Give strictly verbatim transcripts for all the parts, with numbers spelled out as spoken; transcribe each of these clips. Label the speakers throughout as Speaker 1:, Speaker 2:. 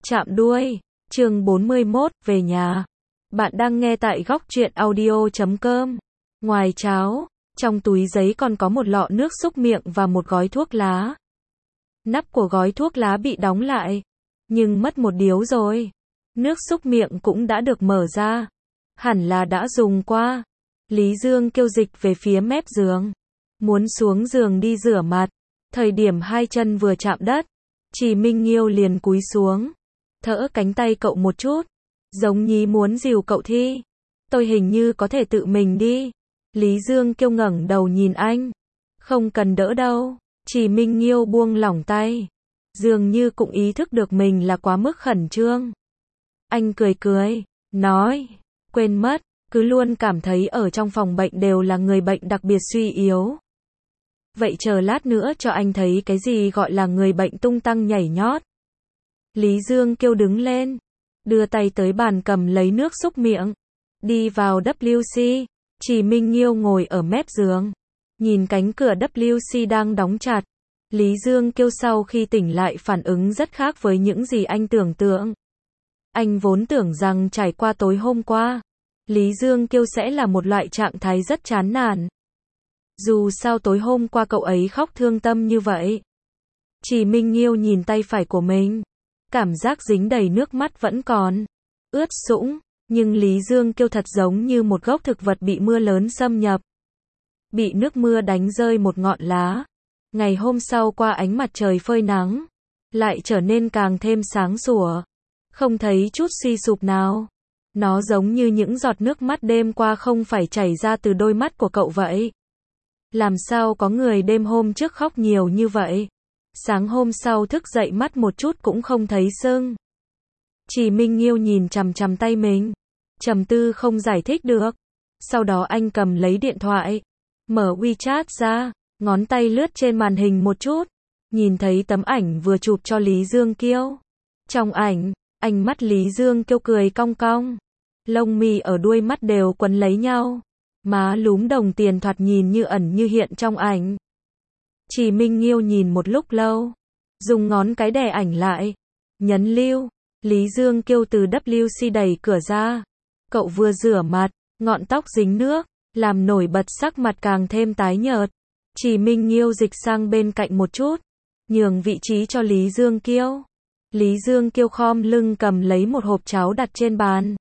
Speaker 1: Chạm đuôi. Chương bốn mươi mốt, về nhà. Bạn đang nghe tại góc truyện audio chấm com. Ngoài cháo, trong túi giấy còn có một lọ nước súc miệng và một gói thuốc lá. Nắp của gói thuốc lá bị đóng lại, nhưng mất một điếu rồi. Nước súc miệng cũng đã được mở ra. Hẳn là đã dùng qua. Lý Dương kêu dịch về phía mép giường. Muốn xuống giường đi rửa mặt. Thời điểm hai chân vừa chạm đất, Trì Minh Nghiêu liền cúi xuống. Thỡ cánh tay cậu một chút. Giống như muốn dìu cậu thi. Tôi hình như có thể tự mình đi. Lý Dương kêu ngẩng đầu nhìn anh. Không cần đỡ đâu. Trì Minh Nghiêu buông lỏng tay. Dường như cũng ý thức được mình là quá mức khẩn trương. Anh cười cười, nói, quên mất, cứ luôn cảm thấy ở trong phòng bệnh đều là người bệnh đặc biệt suy yếu. Vậy chờ lát nữa cho anh thấy cái gì gọi là người bệnh tung tăng nhảy nhót. Lý Dương kêu đứng lên, đưa tay tới bàn cầm lấy nước súc miệng, đi vào W C. Trì Minh Nghiêu ngồi ở mép giường, nhìn cánh cửa W C đang đóng chặt. Lý Dương kêu sau khi tỉnh lại phản ứng rất khác với những gì anh tưởng tượng. Anh vốn tưởng rằng trải qua tối hôm qua, Lý Dương kêu sẽ là một loại trạng thái rất chán nản. Dù sao tối hôm qua cậu ấy khóc thương tâm như vậy. Trì Minh Nghiêu nhìn tay phải của mình, cảm giác dính đầy nước mắt vẫn còn ướt sũng, nhưng Lý Dương kêu thật giống như một gốc thực vật bị mưa lớn xâm nhập. Bị nước mưa đánh rơi một ngọn lá. Ngày hôm sau qua ánh mặt trời phơi nắng, lại trở nên càng thêm sáng sủa. Không thấy chút suy sụp nào. Nó giống như những giọt nước mắt đêm qua không phải chảy ra từ đôi mắt của cậu vậy. Làm sao có người đêm hôm trước khóc nhiều như vậy? Sáng hôm sau thức dậy mắt một chút cũng không thấy sưng. Trì Minh Nghiêu nhìn chằm chằm tay mình, trầm tư không giải thích được. Sau đó anh cầm lấy điện thoại, mở WeChat ra, ngón tay lướt trên màn hình một chút, nhìn thấy tấm ảnh vừa chụp cho Lý Dương Kiêu. Trong ảnh, ánh mắt Lý Dương Kiêu cười cong cong, lông mi ở đuôi mắt đều quấn lấy nhau, má lúm đồng tiền thoạt nhìn như ẩn như hiện trong ảnh. Trì Minh Nghiêu nhìn một lúc lâu, dùng ngón cái đè ảnh lại, nhấn lưu. Lý Dương Kiêu từ W C đẩy cửa ra. Cậu vừa rửa mặt, ngọn tóc dính nước, làm nổi bật sắc mặt càng thêm tái nhợt. Trì Minh Nghiêu dịch sang bên cạnh một chút, nhường vị trí cho Lý Dương Kiêu. Lý Dương Kiêu khom lưng cầm lấy một hộp cháo đặt trên bàn.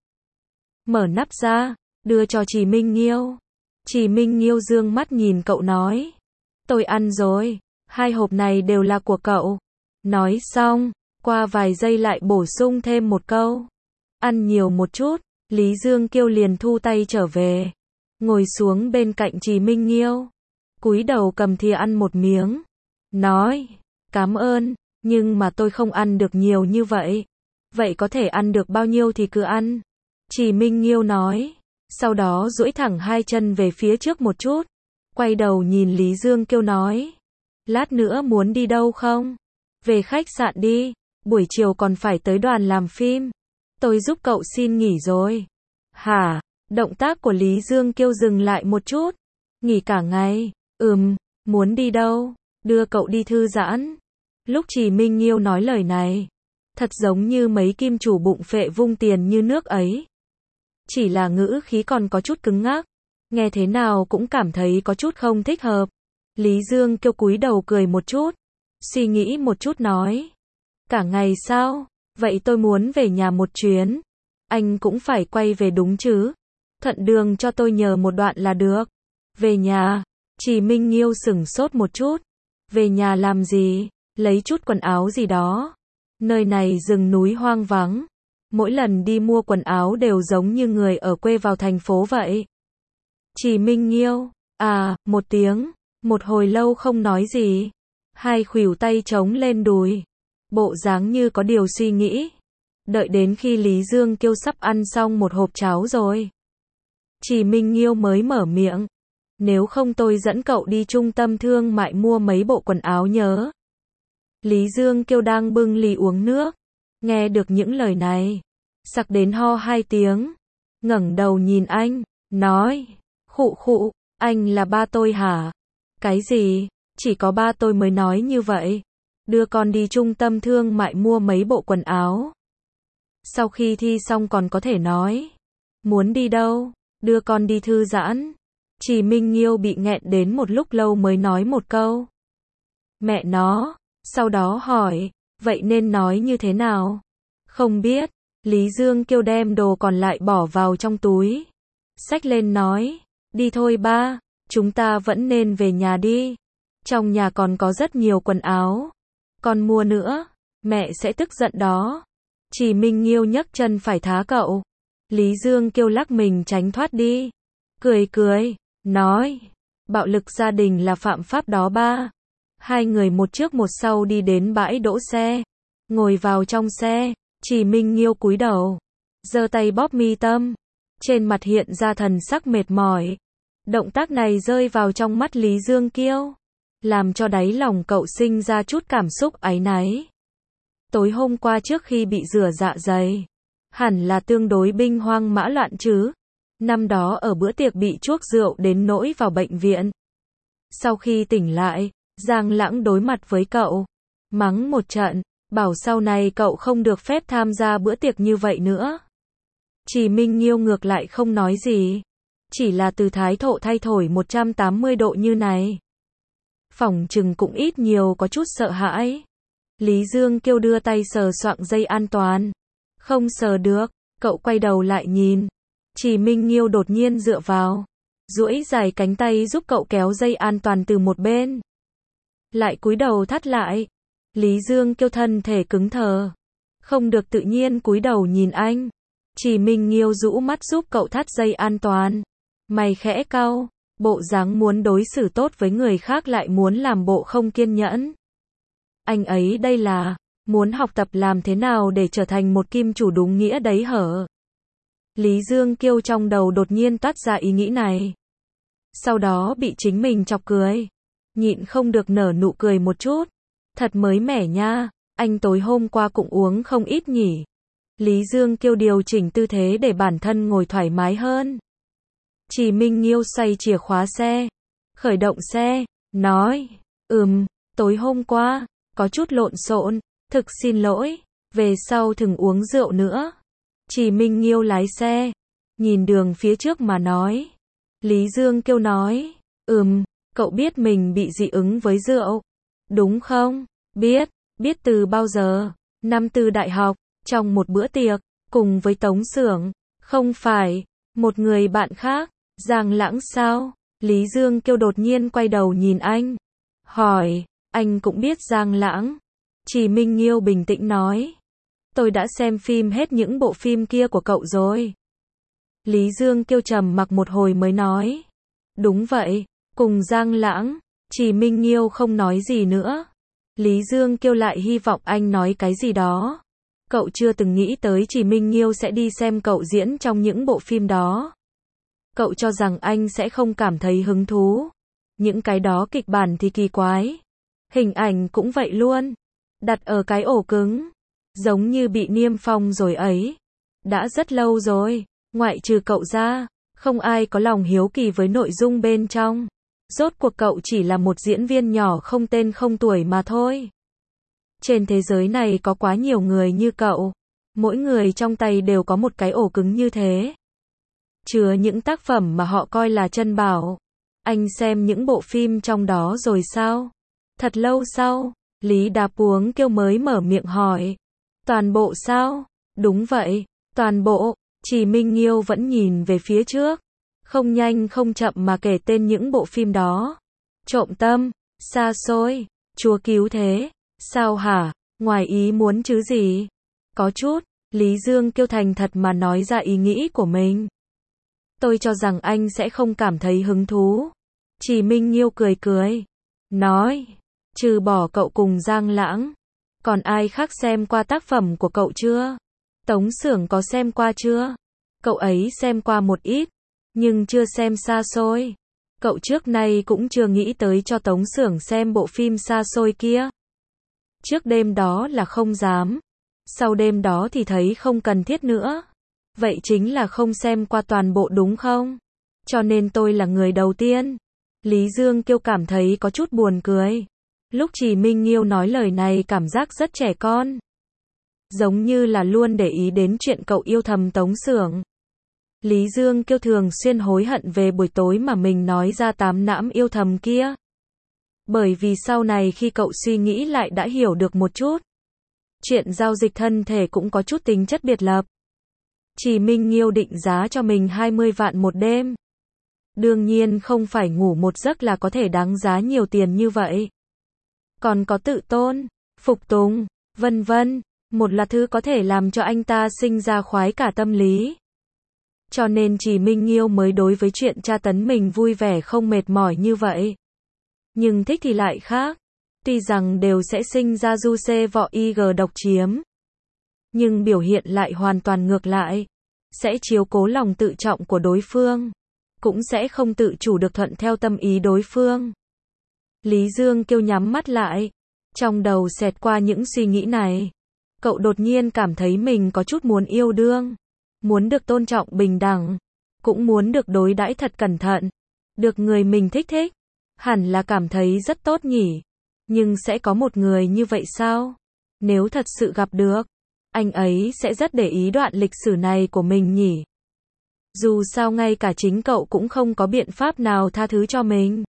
Speaker 1: Mở nắp ra, đưa cho Trì Minh Nghiêu. Trì Minh Nghiêu dương mắt nhìn cậu nói. Tôi ăn rồi, hai hộp này đều là của cậu. Nói xong, qua vài giây lại bổ sung thêm một câu. Ăn nhiều một chút. Lý Dương Kiêu liền thu tay trở về, ngồi xuống bên cạnh Trì Minh Nghiêu, cúi đầu cầm thìa ăn một miếng, nói, cảm ơn, nhưng mà tôi không ăn được nhiều như vậy. Vậy có thể ăn được bao nhiêu thì cứ ăn. Trì Minh Nghiêu nói, sau đó duỗi thẳng hai chân về phía trước một chút, quay đầu nhìn Lý Dương Kiêu nói, lát nữa muốn đi đâu không? Về khách sạn đi, buổi chiều còn phải tới đoàn làm phim. Tôi giúp cậu xin nghỉ rồi. Hả? Động tác của Lý Dương Kiêu dừng lại một chút. Nghỉ cả ngày. Ừm, muốn đi đâu? Đưa cậu đi thư giãn. Lúc Trì Minh Nghiêu nói lời này, thật giống như mấy kim chủ bụng phệ vung tiền như nước ấy. Chỉ là ngữ khí còn có chút cứng ngắc, nghe thế nào cũng cảm thấy có chút không thích hợp. Lý Dương Kiêu cúi đầu cười một chút, suy nghĩ một chút nói. Cả ngày sao? Vậy tôi muốn về nhà một chuyến. Anh cũng phải quay về đúng chứ? Thuận đường cho tôi nhờ một đoạn là được. Về nhà. Trì Minh Nghiêu sửng sốt một chút. Về nhà làm gì? Lấy chút quần áo gì đó. Nơi này rừng núi hoang vắng. Mỗi lần đi mua quần áo đều giống như người ở quê vào thành phố vậy. Trì Minh Nghiêu. À, một tiếng. Một hồi lâu không nói gì. Hai khuỷu tay chống lên đùi. Bộ dáng như có điều suy nghĩ. Đợi đến khi Lý Dương Kiêu sắp ăn xong một hộp cháo rồi, Trì Minh Nghiêu mới mở miệng. Nếu không tôi dẫn cậu đi trung tâm thương mại mua mấy bộ quần áo nhớ. Lý Dương Kiêu đang bưng ly uống nước. Nghe được những lời này, sặc đến ho hai tiếng. Ngẩng đầu nhìn anh, nói. Khụ khụ, anh là ba tôi hả? Cái gì? Chỉ có ba tôi mới nói như vậy. Đưa con đi trung tâm thương mại mua mấy bộ quần áo. Sau khi thi xong còn có thể nói. Muốn đi đâu? Đưa con đi thư giãn. Trì Minh Nghiêu bị nghẹn đến một lúc lâu mới nói một câu. Mẹ nó. Sau đó hỏi, vậy nên nói như thế nào? Không biết. Lý Dương Kiêu đem đồ còn lại bỏ vào trong túi. Xách lên nói, đi thôi ba, chúng ta vẫn nên về nhà đi. Trong nhà còn có rất nhiều quần áo. Con mua nữa, mẹ sẽ tức giận đó. Trì Minh Nghiêu nhấc chân phải thá cậu. Lý Dương Kiêu lắc mình tránh thoát đi. Cười cười, nói, bạo lực gia đình là phạm pháp đó ba. Hai người một trước một sau đi đến bãi đỗ xe. Ngồi vào trong xe, Trì Minh Nghiêu cúi đầu, giơ tay bóp mi tâm. Trên mặt hiện ra thần sắc mệt mỏi. Động tác này rơi vào trong mắt Lý Dương Kiêu, làm cho đáy lòng cậu sinh ra chút cảm xúc áy náy. Tối hôm qua trước khi bị rửa dạ dày, hẳn là tương đối binh hoang mã loạn chứ. Năm đó ở bữa tiệc bị chuốc rượu đến nỗi vào bệnh viện. Sau khi tỉnh lại, Giang Lãng đối mặt với cậu, mắng một trận, bảo sau này cậu không được phép tham gia bữa tiệc như vậy nữa. Trì Minh Nghiêu ngược lại không nói gì, chỉ là từ thái thộ thay thổi một trăm tám mươi độ như này. Phỏng chừng cũng ít nhiều có chút sợ hãi. Lý Dương Kiêu đưa tay sờ soạng dây an toàn. Không sờ được, cậu quay đầu lại nhìn. Trì Minh Nghiêu đột nhiên dựa vào, duỗi dài cánh tay giúp cậu kéo dây an toàn từ một bên. Lại cúi đầu thắt lại. Lý Dương Kiêu thân thể cứng thờ, không được tự nhiên cúi đầu nhìn anh. Trì Minh Nghiêu rũ mắt giúp cậu thắt dây an toàn. Mày khẽ cau, bộ dáng muốn đối xử tốt với người khác lại muốn làm bộ không kiên nhẫn. Anh ấy đây là muốn học tập làm thế nào để trở thành một kim chủ đúng nghĩa đấy hở? Lý Dương Kiêu trong đầu đột nhiên toát ra ý nghĩ này. Sau đó bị chính mình chọc cười. Nhịn không được nở nụ cười một chút. Thật mới mẻ nha, anh tối hôm qua cũng uống không ít nhỉ. Lý Dương Kiêu điều chỉnh tư thế để bản thân ngồi thoải mái hơn. Trì Minh Nghiêu xoay chìa khóa xe, khởi động xe, nói, ừm, tối hôm qua, có chút lộn xộn, thực xin lỗi, về sau đừng uống rượu nữa. Trì Minh Nghiêu lái xe, nhìn đường phía trước mà nói. Lý Dương Kiêu nói, ừm, cậu biết mình bị dị ứng với rượu, đúng không? Biết, biết từ bao giờ? Năm tư đại học, trong một bữa tiệc, cùng với Tống Xưởng, không phải, một người bạn khác, Giang Lãng sao? Lý Dương Kiêu đột nhiên quay đầu nhìn anh, hỏi, anh cũng biết Giang Lãng? Trì Minh Nghiêu bình tĩnh nói, tôi đã xem phim hết những bộ phim kia của cậu rồi. Lý Dương Kiêu trầm mặc một hồi mới nói, đúng vậy, cùng Giang Lãng. Trì Minh Nghiêu không nói gì nữa. Lý Dương Kiêu lại hy vọng anh nói cái gì đó. Cậu chưa từng nghĩ tới Trì Minh Nghiêu sẽ đi xem cậu diễn trong những bộ phim đó. Cậu cho rằng anh sẽ không cảm thấy hứng thú. Những cái đó kịch bản thì kỳ quái. Hình ảnh cũng vậy luôn. Đặt ở cái ổ cứng. Giống như bị niêm phong rồi ấy. Đã rất lâu rồi, ngoại trừ cậu ra, không ai có lòng hiếu kỳ với nội dung bên trong. Rốt cuộc cậu chỉ là một diễn viên nhỏ không tên không tuổi mà thôi. Trên thế giới này có quá nhiều người như cậu. Mỗi người trong tay đều có một cái ổ cứng như thế. Chứa những tác phẩm mà họ coi là chân bảo. Anh xem những bộ phim trong đó rồi sao? Thật lâu sau, Lý Đạp Uống Kiêu mới mở miệng hỏi. Toàn bộ sao? Đúng vậy, toàn bộ. Trì Minh Nghiêu vẫn nhìn về phía trước. Không nhanh không chậm mà kể tên những bộ phim đó. Trộm tâm, xa xôi, Chúa cứu thế. Sao hả? Ngoài ý muốn chứ gì? Có chút. Lý Dương Kiêu thành thật mà nói ra ý nghĩ của mình. Tôi cho rằng anh sẽ không cảm thấy hứng thú. Trì Minh Nghiêu cười cười. Nói. Trừ bỏ cậu cùng Giang Lãng. Còn ai khác xem qua tác phẩm của cậu chưa? Tống Xưởng có xem qua chưa? Cậu ấy xem qua một ít. Nhưng chưa xem xa xôi. Cậu trước nay cũng chưa nghĩ tới cho Tống Xưởng xem bộ phim xa xôi kia. Trước đêm đó là không dám. Sau đêm đó thì thấy không cần thiết nữa. Vậy chính là không xem qua toàn bộ đúng không? Cho nên tôi là người đầu tiên. Lý Dương Kiêu cảm thấy có chút buồn cười. Lúc Trì Minh Nghiêu nói lời này cảm giác rất trẻ con. giống như là luôn để ý đến chuyện cậu yêu thầm Tống Xưởng. Lý Dương Kiêu thường xuyên hối hận về buổi tối mà mình nói ra tám nãm yêu thầm kia. Bởi vì sau này khi cậu suy nghĩ lại đã hiểu được một chút. Chuyện giao dịch thân thể cũng có chút tính chất biệt lập. Chỉ Minh Nghiêu định giá cho mình hai mươi vạn một đêm. Đương nhiên không phải ngủ một giấc là có thể đáng giá nhiều tiền như vậy. Còn có tự tôn, phục tùng, vân vân, một là thứ có thể làm cho anh ta sinh ra khoái cả tâm lý. Cho nên Chỉ Minh Nghiêu mới đối với chuyện tra tấn mình vui vẻ không mệt mỏi như vậy. Nhưng thích thì lại khác. Tuy rằng đều sẽ sinh ra du xê vọ ig độc chiếm. Nhưng biểu hiện lại hoàn toàn ngược lại. Sẽ chiếu cố lòng tự trọng của đối phương. Cũng sẽ không tự chủ được thuận theo tâm ý đối phương. Lý Dương Kiêu nhắm mắt lại. Trong đầu xẹt qua những suy nghĩ này. Cậu đột nhiên cảm thấy mình có chút muốn yêu đương. Muốn được tôn trọng bình đẳng. Cũng muốn được đối đãi thật cẩn thận. Được người mình thích thích. Hẳn là cảm thấy rất tốt nhỉ. Nhưng sẽ có một người như vậy sao? Nếu thật sự gặp được, anh ấy sẽ rất để ý đoạn lịch sử này của mình nhỉ. Dù sao ngay cả chính cậu cũng không có biện pháp nào tha thứ cho mình.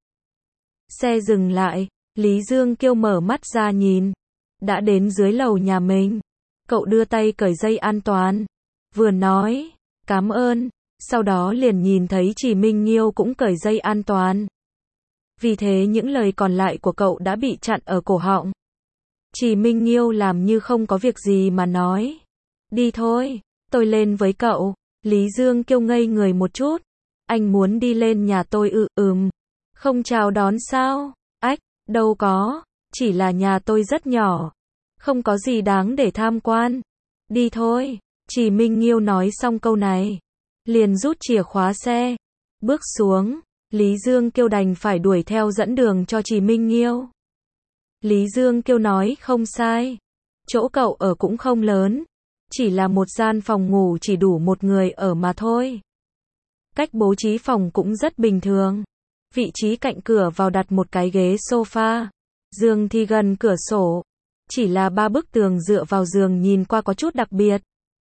Speaker 1: Xe dừng lại, Lý Dương Kiêu mở mắt ra nhìn. Đã đến dưới lầu nhà mình. Cậu đưa tay cởi dây an toàn. Vừa nói, cảm ơn. Sau đó liền nhìn thấy Chỉ Minh Nghiêu cũng cởi dây an toàn. Vì thế những lời còn lại của cậu đã bị chặn ở cổ họng. Chỉ Minh Nghiêu làm như không có việc gì mà nói. Đi thôi, tôi lên với cậu. Lý Dương Kiêu ngây người một chút. Anh muốn đi lên nhà tôi ư, ừm. Không chào đón sao? Ách, đâu có. Chỉ là nhà tôi rất nhỏ. Không có gì đáng để tham quan. Đi thôi. Chỉ Minh Nghiêu nói xong câu này. Liền rút chìa khóa xe. Bước xuống. Lý Dương Kiêu đành phải đuổi theo dẫn đường cho Chỉ Minh Nghiêu. Lý Dương Kiêu nói không sai. Chỗ cậu ở cũng không lớn. Chỉ là một gian phòng ngủ chỉ đủ một người ở mà thôi. Cách bố trí phòng cũng rất bình thường. Vị trí cạnh cửa vào đặt một cái ghế sofa. Giường thì gần cửa sổ. Chỉ là ba bức tường dựa vào giường nhìn qua có chút đặc biệt.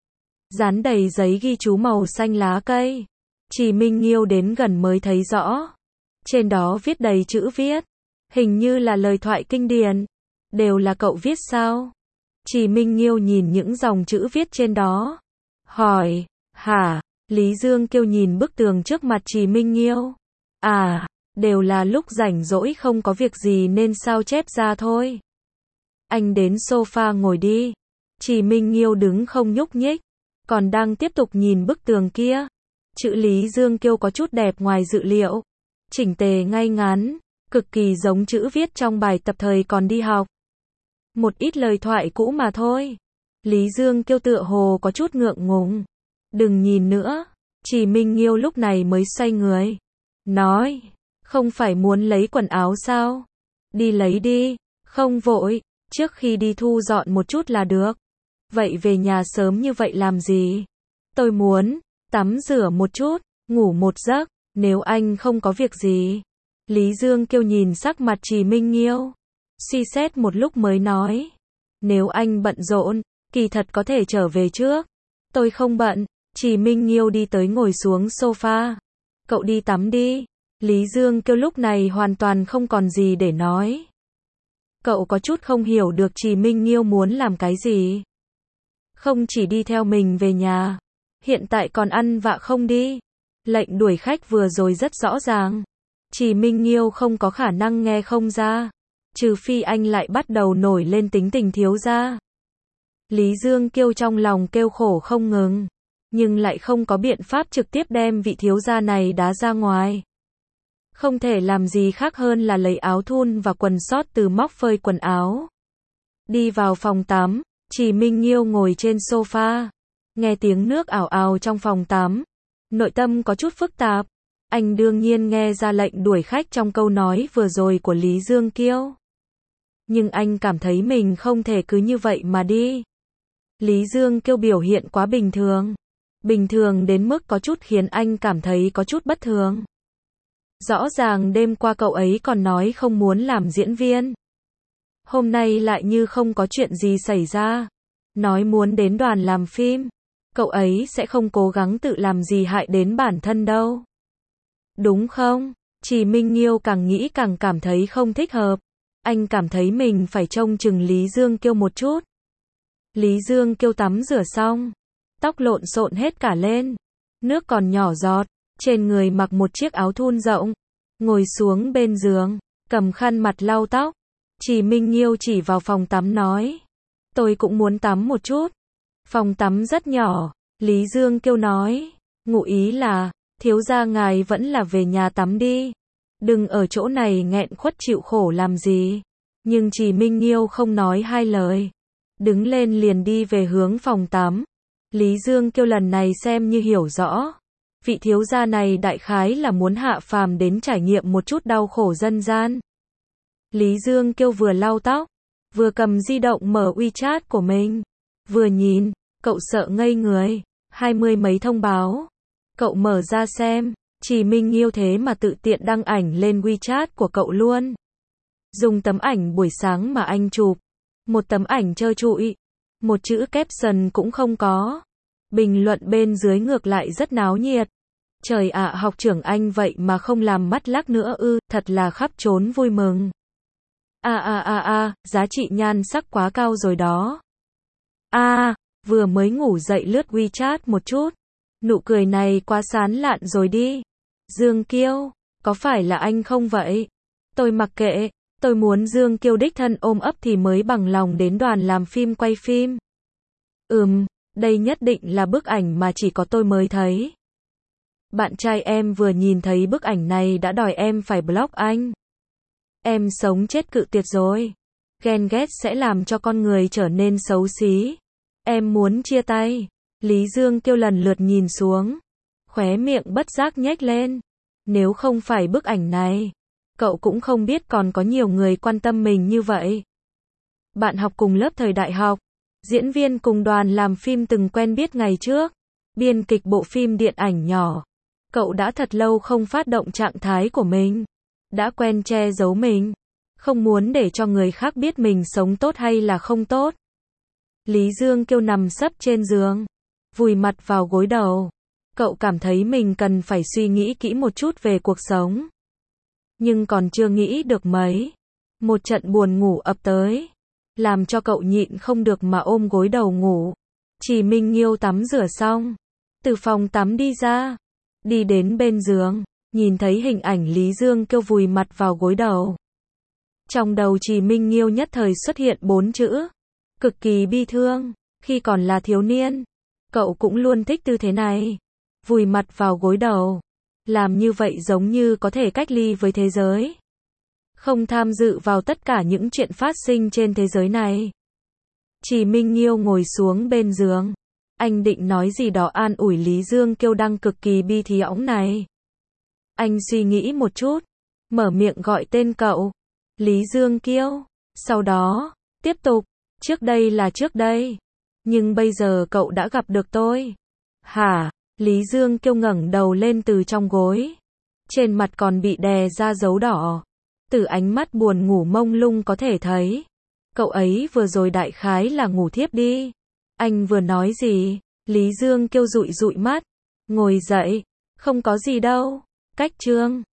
Speaker 1: Dán đầy giấy ghi chú màu xanh lá cây. Chỉ Minh Nghiêu đến gần mới thấy rõ. Trên đó viết đầy chữ viết. Hình như là lời thoại kinh điển. Đều là cậu viết sao? Chỉ Minh Nghiêu nhìn những dòng chữ viết trên đó. Hỏi, hả? Lý Dương Kiêu nhìn bức tường trước mặt Chỉ Minh Nghiêu. À, đều là lúc rảnh rỗi không có việc gì nên sao chép ra thôi. Anh đến sofa ngồi đi. Chỉ Minh Nghiêu đứng không nhúc nhích. Còn đang tiếp tục nhìn bức tường kia. Chữ Lý Dương Kiêu có chút đẹp ngoài dự liệu. Chỉnh tề ngay ngắn. Cực kỳ giống chữ viết trong bài tập thời còn đi học. Một ít lời thoại cũ mà thôi. Lý Dương Kiêu tựa hồ có chút ngượng ngùng. Đừng nhìn nữa. Chỉ Minh Nghiêu lúc này mới xoay người. Nói. Không phải muốn lấy quần áo sao? Đi lấy đi. Không vội. Trước khi đi thu dọn một chút là được. Vậy về nhà sớm như vậy làm gì? Tôi muốn tắm rửa một chút. Ngủ một giấc. Nếu anh không có việc gì. Lý Dương Kiêu nhìn sắc mặt Chỉ Minh Nghiêu. Suy xét một lúc mới nói. Nếu anh bận rộn, kỳ thật có thể trở về trước. Tôi không bận. Chỉ Minh Nghiêu đi tới ngồi xuống sofa. Cậu đi tắm đi. Lý Dương Kiêu lúc này hoàn toàn không còn gì để nói. Cậu có chút không hiểu được Chỉ Minh Nghiêu muốn làm cái gì. Không chỉ đi theo mình về nhà. Hiện tại còn ăn vạ không đi. Lệnh đuổi khách vừa rồi rất rõ ràng. Chỉ Minh Nghiêu không có khả năng nghe không ra. Trừ phi anh lại bắt đầu nổi lên tính tình thiếu gia. Lý Dương Kiêu trong lòng kêu khổ không ngừng. Nhưng lại không có biện pháp trực tiếp đem vị thiếu gia này đá ra ngoài. Không thể làm gì khác hơn là lấy áo thun và quần sót từ móc phơi quần áo. Đi vào phòng tắm. Chỉ Minh Nghiêu ngồi trên sofa. Nghe tiếng nước ào ào trong phòng tắm. Nội tâm có chút phức tạp. Anh đương nhiên nghe ra lệnh đuổi khách trong câu nói vừa rồi của Lý Dương Kiêu. Nhưng anh cảm thấy mình không thể cứ như vậy mà đi. Lý Dương Kiêu biểu hiện quá bình thường. Bình thường đến mức có chút khiến anh cảm thấy có chút bất thường. Rõ ràng đêm qua cậu ấy còn nói không muốn làm diễn viên. Hôm nay lại như không có chuyện gì xảy ra. nói muốn đến đoàn làm phim. Cậu ấy sẽ không cố gắng tự làm gì hại đến bản thân đâu. Đúng không? Trì Minh Nghiêu càng nghĩ càng cảm thấy không thích hợp. Anh cảm thấy mình phải trông chừng Lý Dương Kiêu một chút. Lý Dương Kiêu tắm rửa xong, tóc lộn xộn hết cả lên, nước còn nhỏ giọt, trên người mặc một chiếc áo thun rộng, ngồi xuống bên giường, cầm khăn mặt lau tóc. Trì Minh Nghiêu chỉ vào phòng tắm nói, tôi cũng muốn tắm một chút. Phòng tắm rất nhỏ, Lý Dương Kiêu nói, ngụ ý là, thiếu gia ngài vẫn là về nhà tắm đi. Đừng ở chỗ này nghẹn khuất chịu khổ làm gì. Nhưng Trì Minh Nghiêu không nói hai lời. Đứng lên liền đi về hướng phòng tắm. Lý Dương Kiêu lần này xem như hiểu rõ. Vị thiếu gia này đại khái là muốn hạ phàm đến trải nghiệm một chút đau khổ dân gian. Lý Dương Kiêu vừa lau tóc, vừa cầm di động mở WeChat của mình. Vừa nhìn, cậu sợ ngây người. Hai mươi mấy thông báo. Cậu mở ra xem. Trì Minh Nghiêu thế mà tự tiện đăng ảnh lên WeChat của cậu luôn. Dùng tấm ảnh buổi sáng mà anh chụp. Một tấm ảnh trơ trụi. Một chữ caption cũng không có. Bình luận bên dưới ngược lại rất náo nhiệt. Trời ạ, học trưởng anh vậy mà không làm mắt lắc nữa ư, thật là khắp trốn vui mừng. A a a a, giá trị nhan sắc quá cao rồi đó. A, vừa mới ngủ dậy lướt WeChat một chút. Nụ cười này quá sán lạn rồi đi. Dương Kiêu, có phải là anh không vậy? Tôi mặc kệ, tôi muốn Dương Kiêu đích thân ôm ấp thì mới bằng lòng đến đoàn làm phim quay phim. Ừm, đây nhất định là bức ảnh mà chỉ có tôi mới thấy. Bạn trai em vừa nhìn thấy bức ảnh này đã đòi em phải block anh. Em sống chết cự tuyệt rồi. Ghen ghét sẽ làm cho con người trở nên xấu xí. Em muốn chia tay. Lý Dương Kiêu lần lượt nhìn xuống. Khóe miệng bất giác nhếch lên. Nếu không phải bức ảnh này, cậu cũng không biết còn có nhiều người quan tâm mình như vậy. Bạn học cùng lớp thời đại học, diễn viên cùng đoàn làm phim từng quen biết ngày trước, biên kịch bộ phim điện ảnh nhỏ. Cậu đã thật lâu không phát động trạng thái của mình, đã quen che giấu mình, không muốn để cho người khác biết mình sống tốt hay là không tốt. Lý Dương Kiêu nằm sấp trên giường, vùi mặt vào gối đầu. Cậu cảm thấy mình cần phải suy nghĩ kỹ một chút về cuộc sống. Nhưng còn chưa nghĩ được mấy, một trận buồn ngủ ập tới, làm cho cậu nhịn không được mà ôm gối đầu ngủ. Trì Minh Nghiêu tắm rửa xong, từ phòng tắm đi ra, đi đến bên giường, nhìn thấy hình ảnh Lý Dương Kiêu vùi mặt vào gối đầu. Trong đầu Trì Minh Nghiêu nhất thời xuất hiện bốn chữ, cực kỳ bi thương. Khi còn là thiếu niên, cậu cũng luôn thích tư thế này, vùi mặt vào gối đầu. Làm như vậy giống như có thể cách ly với thế giới, không tham dự vào tất cả những chuyện phát sinh trên thế giới này. Trì Minh Nghiêu ngồi xuống bên giường. Anh định nói gì đó an ủi Lý Dương Kiêu đang cực kỳ bi thì óng này. Anh suy nghĩ một chút, mở miệng gọi tên cậu. Lý Dương Kiêu. Sau đó, tiếp tục. Trước đây là trước đây. Nhưng bây giờ cậu đã gặp được tôi. Hả? Lý Dương Kiêu ngẩng đầu lên từ trong gối. Trên mặt còn bị đè ra dấu đỏ. Từ ánh mắt buồn ngủ mông lung có thể thấy. Cậu ấy vừa rồi đại khái là ngủ thiếp đi. Anh vừa nói gì? Lý Dương Kiêu dụi dụi mắt. Ngồi dậy. Không có gì đâu. Cách chương.